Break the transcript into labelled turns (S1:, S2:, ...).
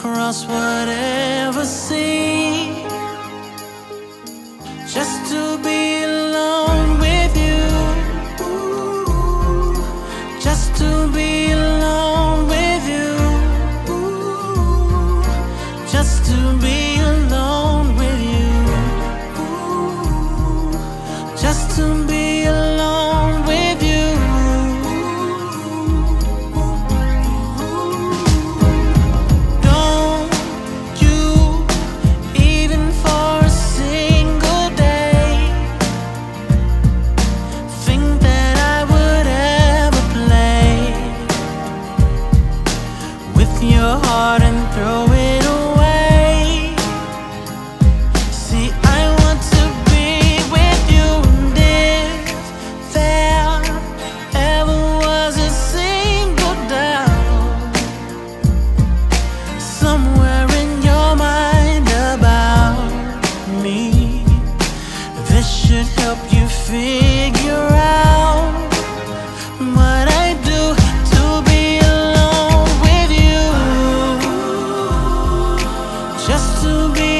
S1: cross whatever sea, just to be alone with you, just to be alone with you, just to be alone with you, just to be alone with you. Your heart and throw it away. See, I want to be with you, and if there ever was a single doubt somewhere in your mind about me, this should help you figure out what I do to be alone with you. Just to be